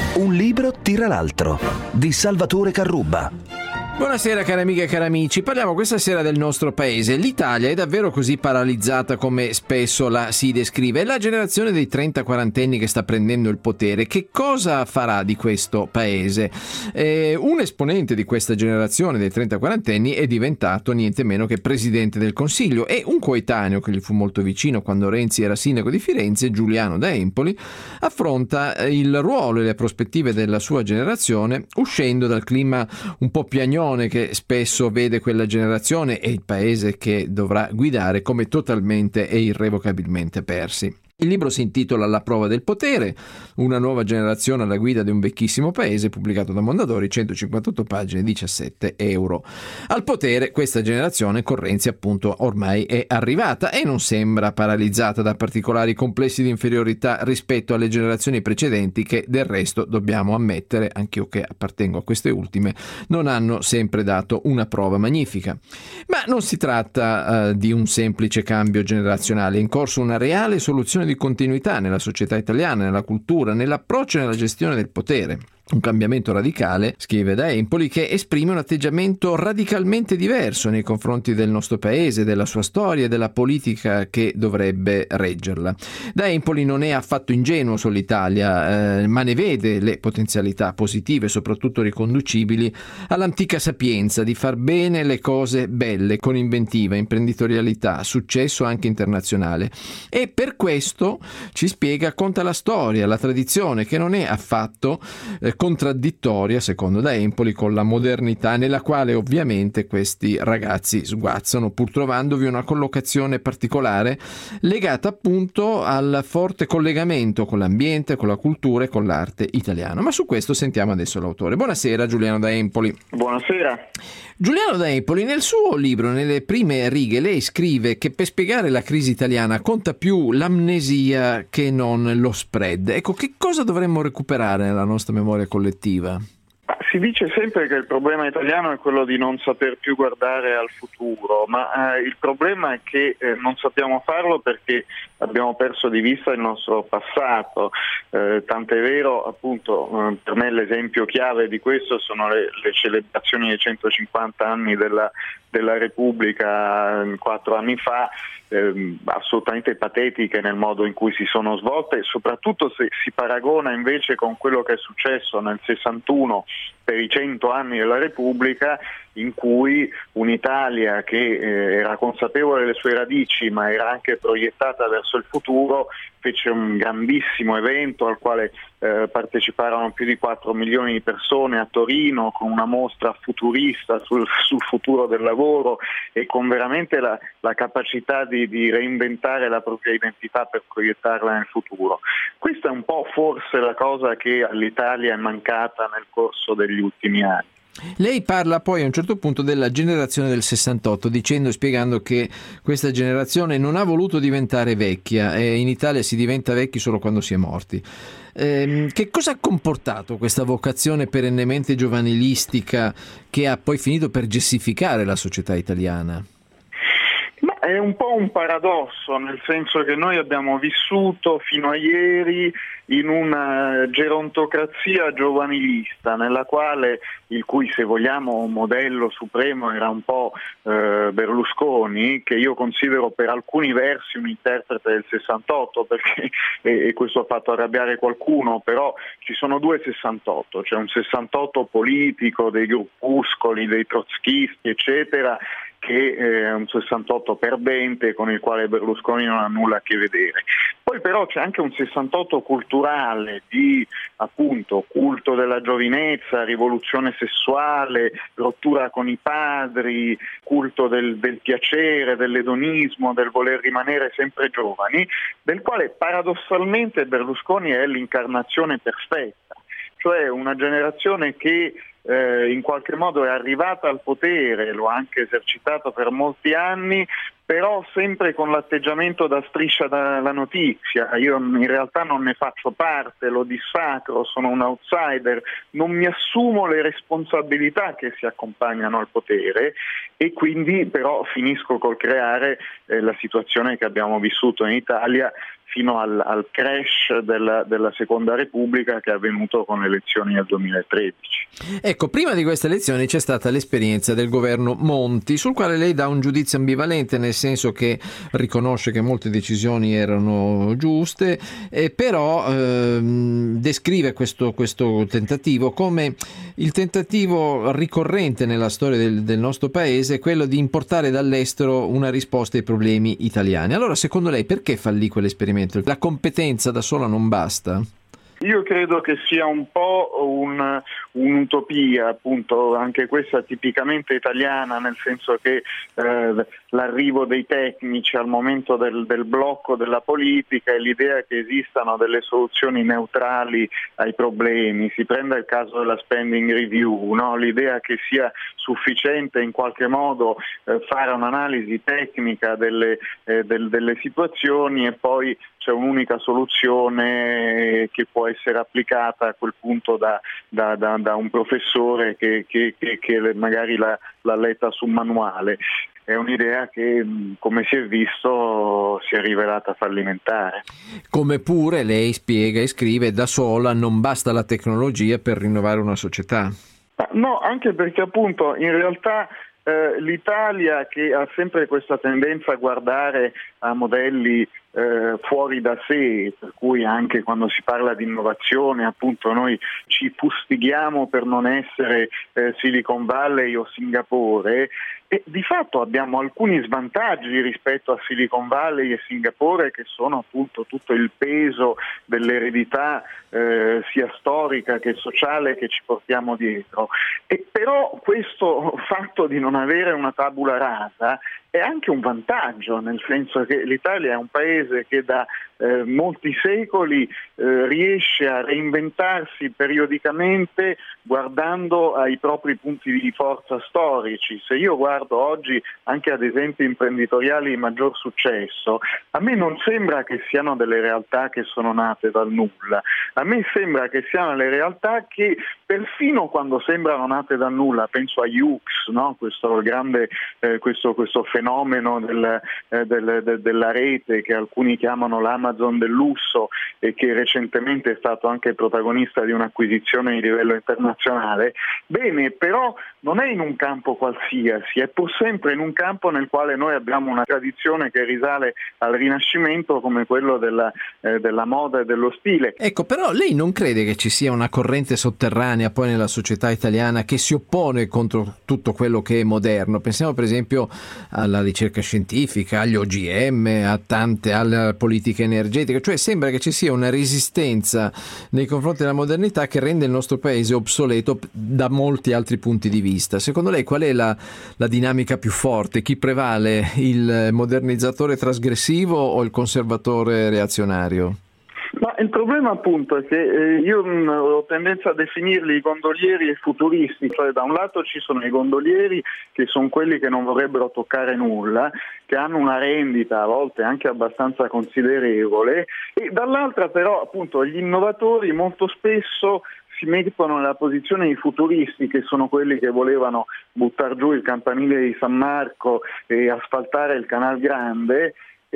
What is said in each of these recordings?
Un libro tira l'altro, di Salvatore Carrubba. Buonasera cari amiche e cari amici, parliamo questa sera del nostro paese. L'Italia è davvero così paralizzata come spesso la si descrive? È la generazione dei 30-40enni che sta prendendo il potere. Che cosa farà di questo paese? Un esponente di questa generazione dei 30-40enni è diventato niente meno che presidente del Consiglio, e un coetaneo che gli fu molto vicino quando Renzi era sindaco di Firenze, Giuliano da Empoli, affronta il ruolo e le prospettive della sua generazione uscendo dal clima un po' piagnone che spesso vede quella generazione e il paese che dovrà guidare come totalmente e irrevocabilmente persi. Il libro si intitola La prova del potere, una nuova generazione alla guida di un vecchissimo paese, pubblicato da Mondadori, 158 pagine, 17 euro. Al potere questa generazione con Renzi appunto ormai è arrivata e non sembra paralizzata da particolari complessi di inferiorità rispetto alle generazioni precedenti che del resto dobbiamo ammettere, anch'io che appartengo a queste ultime, non hanno sempre dato una prova magnifica. Ma non si tratta di un semplice cambio generazionale, è in corso una reale soluzione di continuità nella società italiana, nella cultura, nell'approccio e nella gestione del potere. Un cambiamento radicale, scrive da Empoli, che esprime un atteggiamento radicalmente diverso nei confronti del nostro paese, della sua storia e della politica che dovrebbe reggerla. Da Empoli non è affatto ingenuo sull'Italia, ma ne vede le potenzialità positive, soprattutto riconducibili all'antica sapienza di far bene le cose belle, con inventiva, imprenditorialità, successo anche internazionale. E per questo ci spiega, conta la storia, la tradizione, che non è affatto contraddittoria, secondo da Empoli, con la modernità nella quale ovviamente questi ragazzi sguazzano, pur trovandovi una collocazione particolare legata appunto al forte collegamento con l'ambiente, con la cultura e con l'arte italiana. Ma su questo sentiamo adesso l'autore. Buonasera Giuliano da Empoli. Buonasera. Giuliano da Empoli, nel suo libro, nelle prime righe, lei scrive che per spiegare la crisi italiana conta più l'amnesia che non lo spread. Ecco, che cosa dovremmo recuperare nella nostra memoria collettiva? Si dice sempre che il problema italiano è quello di non saper più guardare al futuro, ma il problema è che non sappiamo farlo perché abbiamo perso di vista il nostro passato. Tant'è vero, appunto, per me l'esempio chiave di questo sono le celebrazioni dei 150 anni della Repubblica 4 anni fa, assolutamente patetiche nel modo in cui si sono svolte, soprattutto se si paragona invece con quello che è successo nel 61 per i 100 anni della Repubblica, in cui un'Italia che era consapevole delle sue radici ma era anche proiettata verso il futuro fece un grandissimo evento al quale parteciparono più di 4 milioni di persone a Torino, con una mostra futurista sul futuro del lavoro e con veramente la capacità di reinventare la propria identità per proiettarla nel futuro. Questa è un po' forse la cosa che all'Italia è mancata nel corso degli ultimi anni. Lei parla poi a un certo punto della generazione del 68, dicendo e spiegando che questa generazione non ha voluto diventare vecchia e in Italia si diventa vecchi solo quando si è morti. Che cosa ha comportato questa vocazione perennemente giovanilistica che ha poi finito per gessificare la società italiana? È un po' un paradosso, nel senso che noi abbiamo vissuto fino a ieri in una gerontocrazia giovanilista, nella quale il cui, se vogliamo, modello supremo era un po' Berlusconi, che io considero per alcuni versi un interprete del 68, perché e questo ha fatto arrabbiare qualcuno, però ci sono due 68, c'è un 68 politico dei gruppuscoli, dei trotskisti, eccetera, che è un 68 perdente con il quale Berlusconi non ha nulla a che vedere. Poi però c'è anche un 68 culturale di appunto culto della giovinezza, rivoluzione sessuale, rottura con i padri, culto del piacere, dell'edonismo, del voler rimanere sempre giovani, del quale paradossalmente Berlusconi è l'incarnazione perfetta, cioè una generazione che in qualche modo è arrivata al potere, lo ha anche esercitato per molti anni, però sempre con l'atteggiamento da striscia dalla notizia. Io in realtà non ne faccio parte, lo dissacro, sono un outsider, non mi assumo le responsabilità che si accompagnano al potere e quindi però finisco col creare la situazione che abbiamo vissuto in Italia fino al crash della Seconda Repubblica che è avvenuto con le elezioni del 2013. Ecco, prima di queste elezioni c'è stata l'esperienza del governo Monti, sul quale lei dà un giudizio ambivalente, nel senso che riconosce che molte decisioni erano giuste, però descrive questo tentativo come il tentativo ricorrente nella storia del nostro paese, quello di importare dall'estero una risposta ai problemi italiani. Allora, secondo lei, perché fallì quell'esperimento? La competenza da sola non basta? Io credo che sia un po' un'utopia, appunto, anche questa tipicamente italiana, nel senso che l'arrivo dei tecnici al momento del blocco della politica e l'idea che esistano delle soluzioni neutrali ai problemi. Si prenda il caso della spending review, no? L'idea che sia sufficiente in qualche modo fare un'analisi tecnica delle situazioni e poi c'è un'unica soluzione che può essere applicata a quel punto da un professore che magari l'ha letta su un manuale. È un'idea che, come si è visto, si è rivelata fallimentare. Come pure lei spiega e scrive, da sola non basta la tecnologia per rinnovare una società. No, anche perché appunto in realtà l'Italia, che ha sempre questa tendenza a guardare a modelli fuori da sé, per cui anche quando si parla di innovazione appunto noi ci fustighiamo per non essere Silicon Valley o Singapore, e di fatto abbiamo alcuni svantaggi rispetto a Silicon Valley e Singapore, che sono appunto tutto il peso dell'eredità sia storica che sociale che ci portiamo dietro. E però questo fatto di non avere una tabula rasa è anche un vantaggio, nel senso che l'Italia è un paese che da molti secoli riesce a reinventarsi periodicamente guardando ai propri punti di forza storici. Se io guardo oggi anche ad esempi imprenditoriali di maggior successo, a me non sembra che siano delle realtà che sono nate dal nulla, a me sembra che siano le realtà che perfino quando sembrano nate dal nulla, penso a Yux, no? Questo grande questo fenomeno della rete che alcuni chiamano l'Amazon del lusso e che recentemente è stato anche protagonista di un'acquisizione di livello internazionale. Bene, però non è in un campo qualsiasi, è pur sempre in un campo nel quale noi abbiamo una tradizione che risale al Rinascimento, come quello della moda e dello stile. Ecco, però lei non crede che ci sia una corrente sotterranea poi nella società italiana che si oppone contro tutto quello che è moderno? Pensiamo per esempio alla ricerca scientifica, agli OGM, alla politica energetica, cioè sembra che ci sia una resistenza nei confronti della modernità che rende il nostro paese obsoleto da molti altri punti di vista. Secondo lei qual è la dinamica più forte? Chi prevale, il modernizzatore trasgressivo o il conservatore reazionario? Ma il problema appunto è che io ho tendenza a definirli i gondolieri e futuristi, cioè da un lato ci sono i gondolieri che sono quelli che non vorrebbero toccare nulla, che hanno una rendita a volte anche abbastanza considerevole, e dall'altra però appunto gli innovatori molto spesso si mettono nella posizione dei futuristi, che sono quelli che volevano buttare giù il campanile di San Marco e asfaltare il Canal Grande,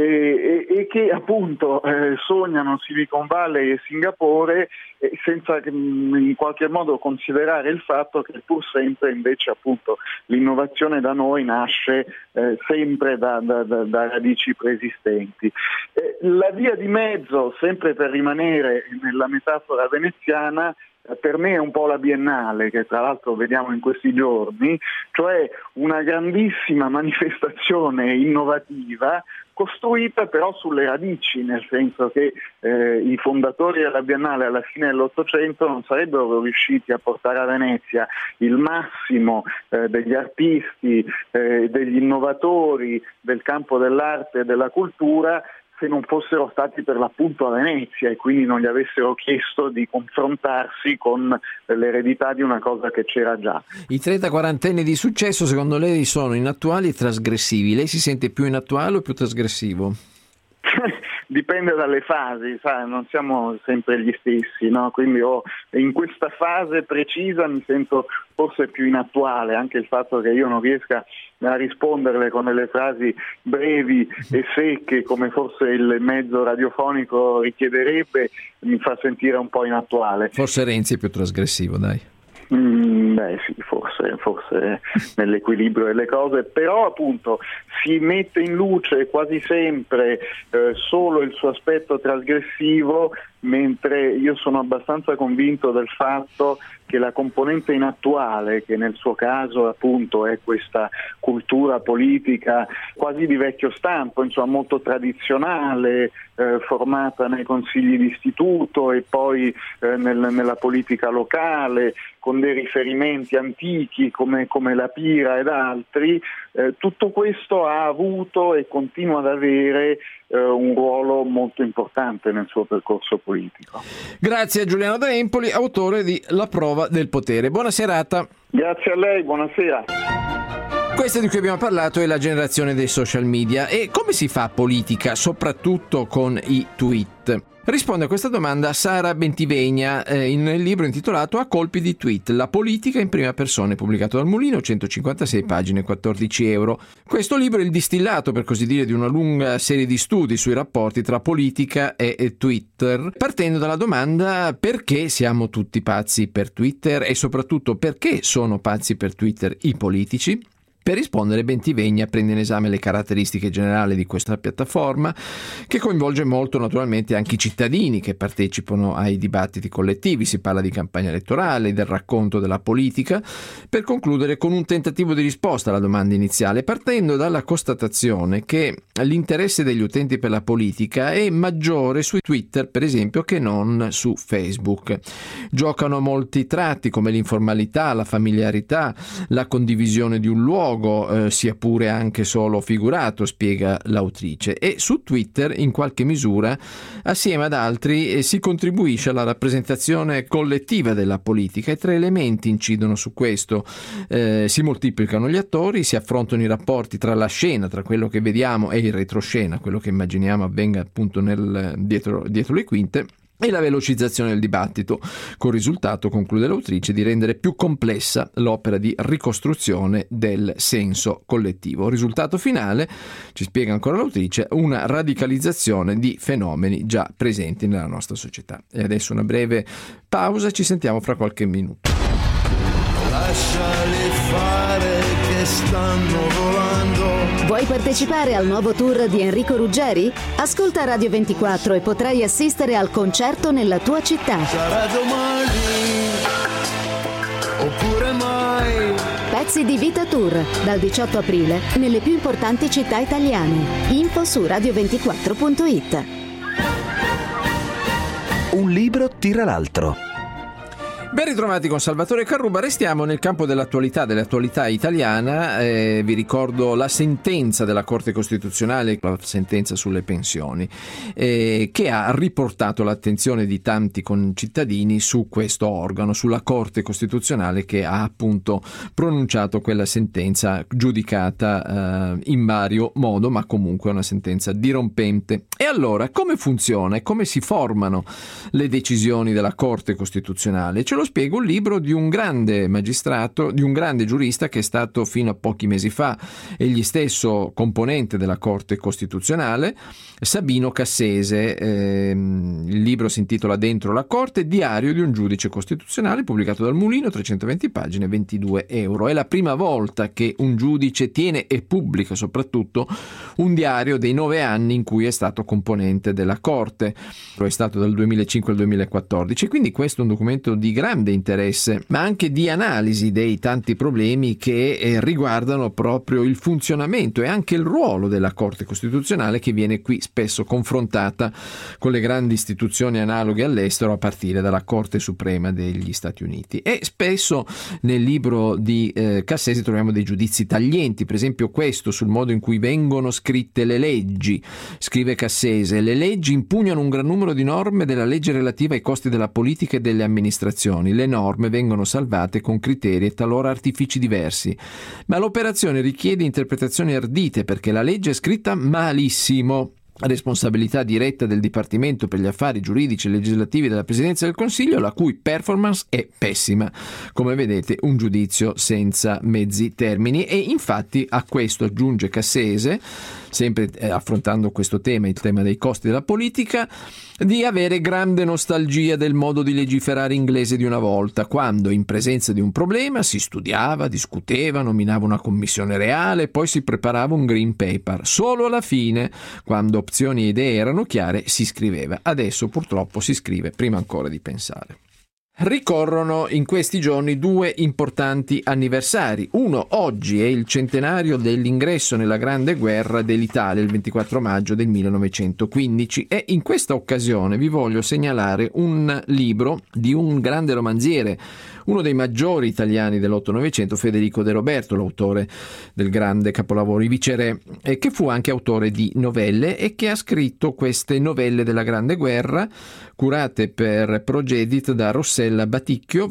e che appunto sognano Silicon Valley e Singapore senza in qualche modo considerare il fatto che pur sempre invece appunto l'innovazione da noi nasce sempre da radici preesistenti. La via di mezzo, sempre per rimanere nella metafora veneziana, per me è un po' la Biennale, che tra l'altro vediamo in questi giorni, cioè una grandissima manifestazione innovativa costruita però sulle radici, nel senso che i fondatori della Biennale alla fine dell'Ottocento non sarebbero riusciti a portare a Venezia il massimo degli artisti, degli innovatori del campo dell'arte e della cultura se non fossero stati per l'appunto a Venezia e quindi non gli avessero chiesto di confrontarsi con l'eredità di una cosa che c'era già. I 30-40 anni di successo secondo lei sono inattuali e trasgressivi. Lei si sente più inattuale o più trasgressivo? dipende dalle fasi, sai, non siamo sempre gli stessi, no? Quindi in questa fase precisa mi sento forse più inattuale, anche il fatto che io non riesca a risponderle con delle frasi brevi e secche come forse il mezzo radiofonico richiederebbe mi fa sentire un po' inattuale. Forse Renzi è più trasgressivo, dai. Beh sì, forse nell'equilibrio delle cose, però appunto si mette in luce quasi sempre solo il suo aspetto trasgressivo, mentre io sono abbastanza convinto del fatto che la componente inattuale, che nel suo caso appunto è questa cultura politica quasi di vecchio stampo, insomma molto tradizionale, formata nei consigli di istituto e poi nella politica locale, con dei riferimenti antichi come la Pira ed altri, tutto questo ha avuto e continua ad avere un ruolo molto importante nel suo percorso politico. Grazie a Giuliano da Empoli, autore di La prova del potere. Buona serata. Grazie a lei, buonasera. Questa di cui abbiamo parlato è la generazione dei social media. E come si fa politica, soprattutto con i tweet? Risponde a questa domanda Sara Bentivegna nel libro intitolato A colpi di tweet, la politica in prima persona, pubblicato dal Mulino, 156 pagine, 14 euro. Questo libro è il distillato, per così dire, di una lunga serie di studi sui rapporti tra politica e Twitter, partendo dalla domanda: perché siamo tutti pazzi per Twitter e soprattutto perché sono pazzi per Twitter i politici? Per rispondere, Bentivegna prende in esame le caratteristiche generali di questa piattaforma, che coinvolge molto naturalmente anche i cittadini che partecipano ai dibattiti collettivi. Si parla di campagna elettorale, del racconto della politica, per concludere con un tentativo di risposta alla domanda iniziale, partendo dalla constatazione che l'interesse degli utenti per la politica è maggiore su Twitter, per esempio, che non su Facebook. Giocano molti tratti come l'informalità, la familiarità, la condivisione di un luogo, sia pure anche solo figurato, spiega l'autrice, e su Twitter in qualche misura assieme ad altri si contribuisce alla rappresentazione collettiva della politica, e tre elementi incidono su questo: si moltiplicano gli attori, si affrontano i rapporti tra la scena, tra quello che vediamo, e il retroscena, quello che immaginiamo avvenga appunto dietro le quinte, e la velocizzazione del dibattito, col risultato, conclude l'autrice, di rendere più complessa l'opera di ricostruzione del senso collettivo. Risultato finale, ci spiega ancora l'autrice, una radicalizzazione di fenomeni già presenti nella nostra società. E adesso una breve pausa, ci sentiamo fra qualche minuto. Lasciali fare che stanno volando. Vuoi partecipare al nuovo tour di Enrico Ruggeri? Ascolta Radio 24 e potrai assistere al concerto nella tua città. Sarà domani oppure mai. Pezzi di Vita Tour, dal 18 aprile, nelle più importanti città italiane. Info su radio24.it. Un libro tira l'altro. Ben ritrovati con Salvatore Carruba. Restiamo nel campo dell'attualità italiana. Vi ricordo la sentenza della Corte Costituzionale, la sentenza sulle pensioni, che ha riportato l'attenzione di tanti concittadini su questo organo, sulla Corte Costituzionale, che ha appunto pronunciato quella sentenza giudicata in vario modo, ma comunque una sentenza dirompente. E allora, come funziona e come si formano le decisioni della Corte Costituzionale? Ce lo spiega un libro di un grande magistrato, di un grande giurista che è stato fino a pochi mesi fa egli stesso componente della Corte Costituzionale, Sabino Cassese. Il libro si intitola Dentro la Corte, diario di un giudice costituzionale, pubblicato dal Mulino, 320 pagine, 22 euro. È la prima volta che un giudice tiene e pubblica soprattutto un diario dei 9 anni in cui è stato componente della Corte. Lo è stato dal 2005 al 2014, quindi questo è un documento di grande interesse, ma anche di analisi dei tanti problemi che riguardano proprio il funzionamento e anche il ruolo della Corte Costituzionale, che viene qui spesso confrontata con le grandi istituzioni analoghe all'estero, a partire dalla Corte Suprema degli Stati Uniti. E spesso nel libro di Cassese troviamo dei giudizi taglienti, per esempio questo sul modo in cui vengono scritte le leggi. Scrive Cassese: le leggi impugnano un gran numero di norme della legge relativa ai costi della politica e delle amministrazioni. Le norme vengono salvate con criteri e talora artifici diversi, ma l'operazione richiede interpretazioni ardite perché la legge è scritta malissimo. responsabilità diretta del Dipartimento per gli affari giuridici e legislativi della Presidenza del Consiglio, la cui performance è pessima. Come vedete, un giudizio senza mezzi termini. E infatti a questo aggiunge Cassese, sempre affrontando questo tema, il tema dei costi della politica, di avere grande nostalgia del modo di legiferare inglese di una volta, quando in presenza di un problema si studiava, discuteva, nominava una commissione reale, poi si preparava un green paper. Solo alla fine, quando opzioni e idee erano chiare, si scriveva. Adesso purtroppo si scrive prima ancora di pensare. Ricorrono in questi giorni 2 importanti anniversari. Uno oggi è il centenario dell'ingresso nella Grande Guerra dell'Italia, il 24 maggio del 1915, e in questa occasione vi voglio segnalare un libro di un grande romanziere, uno dei maggiori italiani dell'8-900, Federico De Roberto, l'autore del grande capolavoro I Viceré, e che fu anche autore di novelle e che ha scritto queste novelle della Grande Guerra, curate per Progedit da Rossella Baticchio,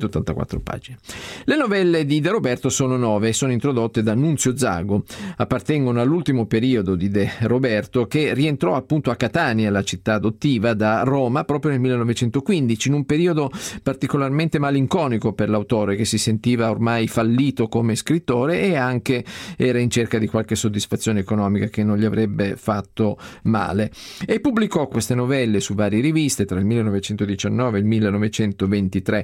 284 pagine. Le novelle di De Roberto sono 9 e sono introdotte da Nunzio Zago. Appartengono all'ultimo periodo di De Roberto, che rientrò appunto a Catania, la città adottiva, da Roma proprio nel 1915, in un periodo particolarmente malinconico per l'autore, che si sentiva ormai fallito come scrittore e anche era in cerca di qualche soddisfazione economica che non gli avrebbe fatto male. E pubblicò queste novelle su varie riviste tra il 1919 e il 1923.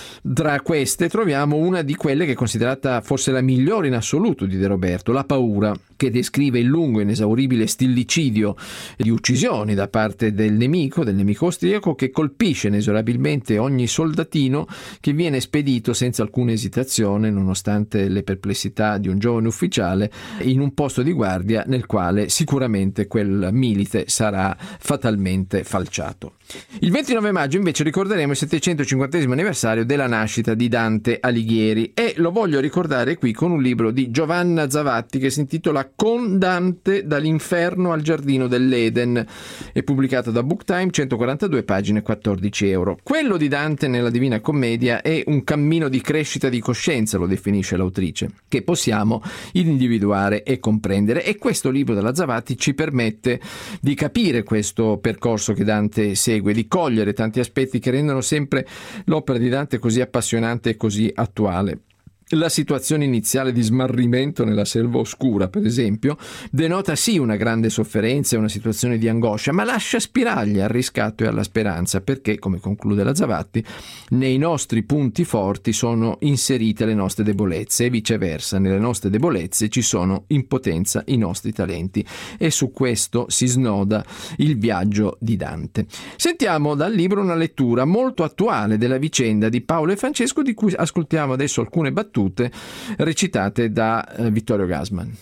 Tra queste troviamo una di quelle che è considerata forse la migliore in assoluto di De Roberto, La paura, che descrive il lungo e inesauribile stillicidio di uccisioni da parte del nemico austriaco, che colpisce inesorabilmente ogni soldatino che viene spedito senza alcuna esitazione, nonostante le perplessità di un giovane ufficiale, in un posto di guardia nel quale sicuramente quel milite sarà fatalmente falciato. Il 29 maggio invece ricorderemo il 750° anniversario della nascita di Dante Alighieri, e lo voglio ricordare qui con un libro di Giovanna Zavatti che si intitola Con Dante dall'inferno al giardino dell'Eden. È pubblicato da Booktime, 142 pagine, 14 euro. Quello di Dante nella Divina Commedia è un cammino di crescita di coscienza, lo definisce l'autrice, che possiamo individuare e comprendere, e questo libro della Zavatti ci permette di capire questo percorso che Dante segue, di cogliere tanti aspetti che rendono sempre l'opera di Dante così appassionante e così attuale. La situazione iniziale di smarrimento nella selva oscura, per esempio, denota sì una grande sofferenza e una situazione di angoscia, ma lascia spiragli al riscatto e alla speranza, perché, come conclude la Zavatti, nei nostri punti forti sono inserite le nostre debolezze e viceversa, nelle nostre debolezze ci sono in potenza i nostri talenti, e su questo si snoda il viaggio di Dante. Sentiamo dal libro una lettura molto attuale della vicenda di Paolo e Francesco, di cui ascoltiamo adesso alcune battute recitate da Vittorio Gassman.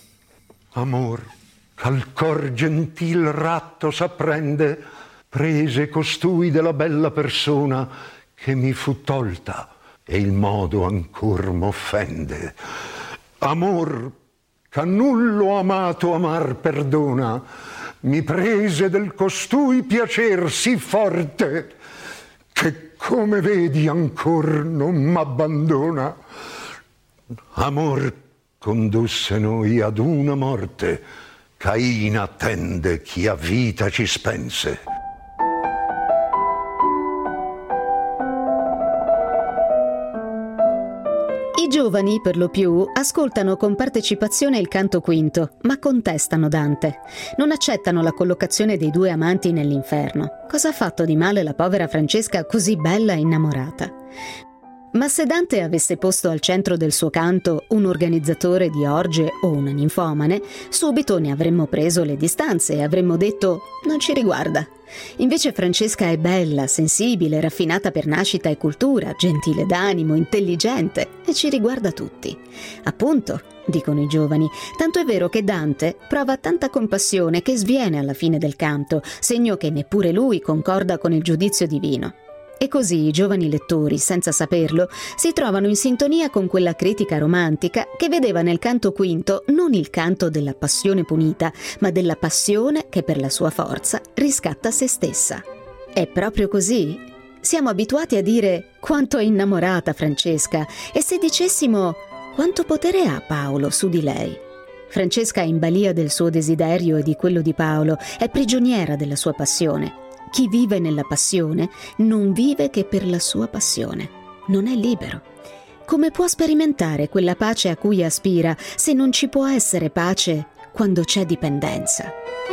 Amor, al cor gentil ratto s'apprende, prese costui della bella persona che mi fu tolta e il modo ancor m'offende. Amor, ch'a nullo amato amar perdona, mi prese del costui piacer sì forte che come vedi ancor non m'abbandona. Amor condusse noi ad una morte, Cain attende chi a vita ci spense. I giovani, per lo più, ascoltano con partecipazione il canto quinto, ma contestano Dante. Non accettano la collocazione dei due amanti nell'inferno. Cosa ha fatto di male la povera Francesca, così bella e innamorata? Ma se Dante avesse posto al centro del suo canto un organizzatore di orge o una ninfomane, subito ne avremmo preso le distanze e avremmo detto «non ci riguarda». Invece Francesca è bella, sensibile, raffinata per nascita e cultura, gentile d'animo, intelligente e ci riguarda tutti. Appunto, dicono i giovani, tanto è vero che Dante prova tanta compassione che sviene alla fine del canto, segno che neppure lui concorda con il giudizio divino. E così i giovani lettori, senza saperlo, si trovano in sintonia con quella critica romantica che vedeva nel canto quinto non il canto della passione punita, ma della passione che per la sua forza riscatta se stessa. È proprio così? Siamo abituati a dire quanto è innamorata Francesca, e se dicessimo quanto potere ha Paolo su di lei? Francesca è in balia del suo desiderio e di quello di Paolo, è prigioniera della sua passione. Chi vive nella passione non vive che per la sua passione, non è libero. Come può sperimentare quella pace a cui aspira se non ci può essere pace quando c'è dipendenza?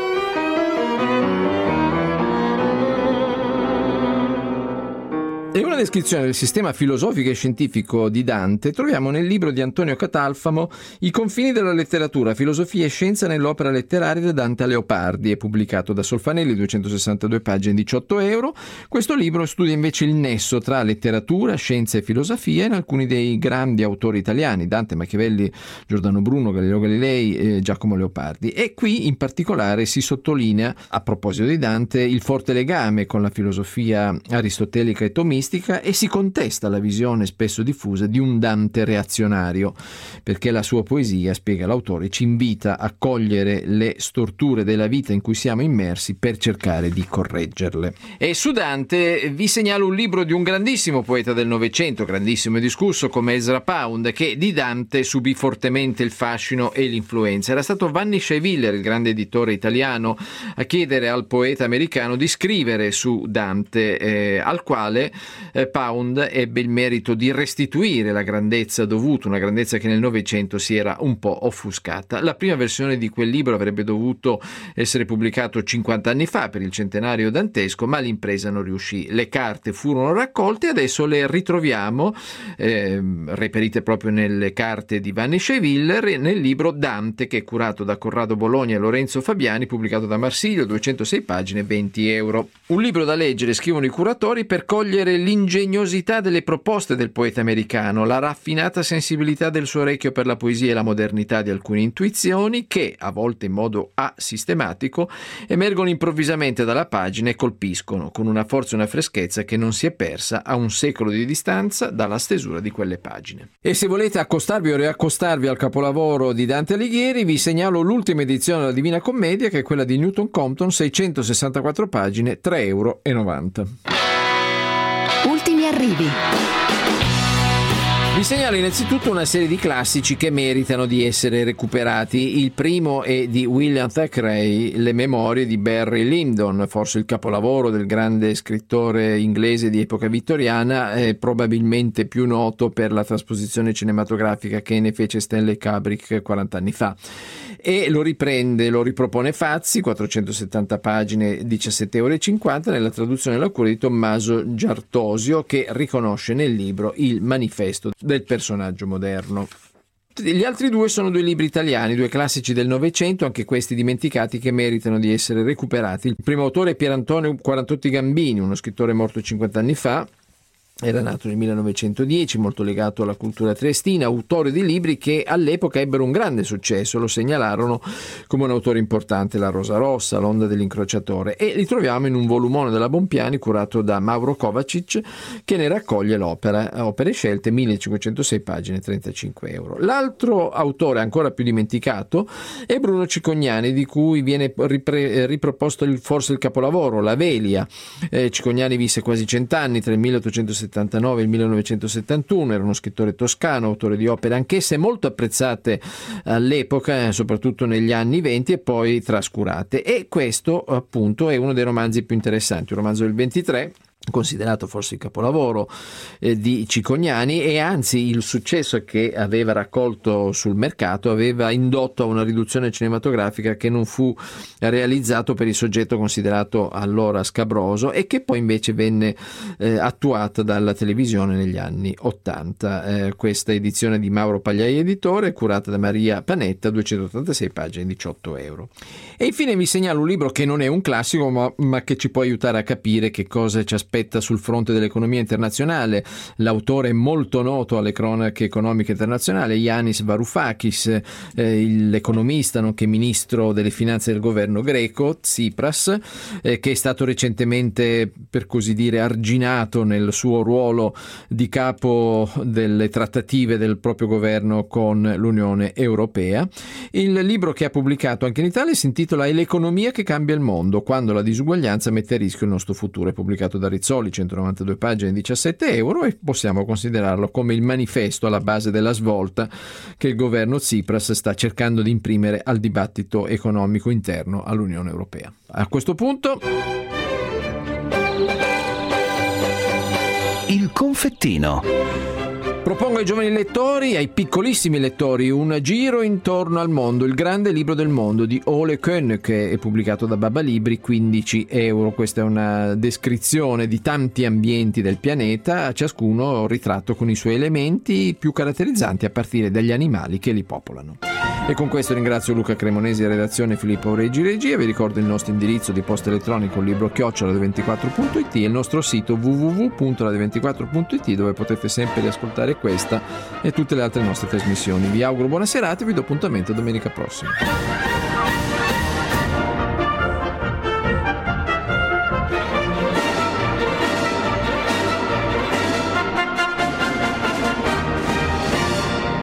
E una descrizione del sistema filosofico e scientifico di Dante troviamo nel libro di Antonio Catalfamo I confini della letteratura, filosofia e scienza nell'opera letteraria di Dante a Leopardi, è pubblicato da Solfanelli, 262 pagine, 18 euro. Questo libro studia invece il nesso tra letteratura, scienza e filosofia in alcuni dei grandi autori italiani, Dante, Machiavelli, Giordano Bruno, Galileo Galilei, Giacomo Leopardi. E qui in particolare si sottolinea, a proposito di Dante, il forte legame con la filosofia aristotelica e tomistica, e si contesta la visione spesso diffusa di un Dante reazionario, perché la sua poesia, spiega l'autore, ci invita a cogliere le storture della vita in cui siamo immersi per cercare di correggerle. E su Dante vi segnalo un libro di un grandissimo poeta del Novecento, grandissimo e discusso come Ezra Pound, che di Dante subì fortemente il fascino e l'influenza. Era stato Vanni Sheviller, il grande editore italiano, a chiedere al poeta americano di scrivere su Dante, al quale Pound ebbe il merito di restituire la grandezza dovuta, una grandezza che nel Novecento si era un po' offuscata. La prima versione di quel libro avrebbe dovuto essere pubblicato 50 anni fa per il centenario dantesco, ma l'impresa non riuscì. Le carte furono raccolte e adesso le ritroviamo, reperite proprio nelle carte di Vanni Sheviller, nel libro Dante, che è curato da Corrado Bologna e Lorenzo Fabiani, pubblicato da Marsilio, 206 pagine, 20 euro. Un libro da leggere, scrivono i curatori, per cogliere l'ingegnosità delle proposte del poeta americano, la raffinata sensibilità del suo orecchio per la poesia e la modernità di alcune intuizioni che, a volte in modo asistematico, emergono improvvisamente dalla pagina e colpiscono con una forza e una freschezza che non si è persa a un secolo di distanza dalla stesura di quelle pagine. E se volete accostarvi o riaccostarvi al capolavoro di Dante Alighieri, vi segnalo l'ultima edizione della Divina Commedia, che è quella di Newton Compton, 664 pagine, 3,90 euro. Ultimi arrivi. Vi segnalo innanzitutto una serie di classici che meritano di essere recuperati. Il primo è di William Thackeray, Le memorie di Barry Lyndon, forse il capolavoro del grande scrittore inglese di epoca vittoriana, probabilmente più noto per la trasposizione cinematografica che ne fece Stanley Kubrick 40 anni fa. E lo ripropone Fazzi, 470 pagine, 17,50 euro, nella traduzione alla cura di Tommaso Giartosio, che riconosce nel libro il manifesto del personaggio moderno. Gli altri due sono due libri italiani, due classici del Novecento, anche questi dimenticati, che meritano di essere recuperati. Il primo autore è Pierantonio Quarantotti Gambini, uno scrittore morto 50 anni fa. Era nato nel 1910, molto legato alla cultura triestina, autore di libri che all'epoca ebbero un grande successo, lo segnalarono come un autore importante, La Rosa Rossa, L'Onda dell'Incrociatore, e li troviamo in un volumone della Bompiani curato da Mauro Kovacic, che ne raccoglie opere scelte, 1506 pagine, 35 euro. L'altro autore ancora più dimenticato è Bruno Cicognani, di cui viene riproposto forse il capolavoro, La Velia. Cicognani visse quasi 100 anni, tra il 1879 e il 1971, era uno scrittore toscano, autore di opere anch'esse molto apprezzate all'epoca, soprattutto negli anni 20, e poi trascurate. E questo appunto è uno dei romanzi più interessanti, un romanzo del 23, considerato forse il capolavoro di Cicognani, e anzi il successo che aveva raccolto sul mercato aveva indotto a una riduzione cinematografica che non fu realizzato per il soggetto considerato allora scabroso e che poi invece venne attuata dalla televisione negli anni 80. Questa edizione di Mauro Pagliai editore, curata da Maria Panetta, 286 pagine, 18 euro. E infine vi segnalo un libro che non è un classico ma che ci può aiutare a capire che cosa ci aspetta sul fronte dell'economia internazionale. L'autore è molto noto alle cronache economiche internazionali, Yanis Varoufakis, l'economista nonché ministro delle finanze del governo greco, Tsipras, che è stato recentemente, per così dire, arginato nel suo ruolo di capo delle trattative del proprio governo con l'Unione Europea. Il libro che ha pubblicato anche in Italia si intitola È l'economia che cambia il mondo, quando la disuguaglianza mette a rischio il nostro futuro, è pubblicato da Rizzoli Rizzoli, 192 pagine, 17 euro, e possiamo considerarlo come il manifesto alla base della svolta che il governo Tsipras sta cercando di imprimere al dibattito economico interno all'Unione Europea. A questo punto Il confettino. propongo ai giovani lettori, ai piccolissimi lettori, un giro intorno al mondo, il grande libro del mondo di Ole Kuhn, che è pubblicato da Baba Libri, 15 euro. Questa è una descrizione di tanti ambienti del pianeta, ciascuno ritratto con i suoi elementi più caratterizzanti a partire dagli animali che li popolano. E con questo ringrazio Luca Cremonesi, redazione, Filippo Reggi, regia. Vi ricordo il nostro indirizzo di posta elettronico, libro@radio24.it, e il nostro sito www.radio24.it, dove potete sempre riascoltare questa e tutte le altre nostre trasmissioni. Vi auguro buona serata e vi do appuntamento domenica prossima.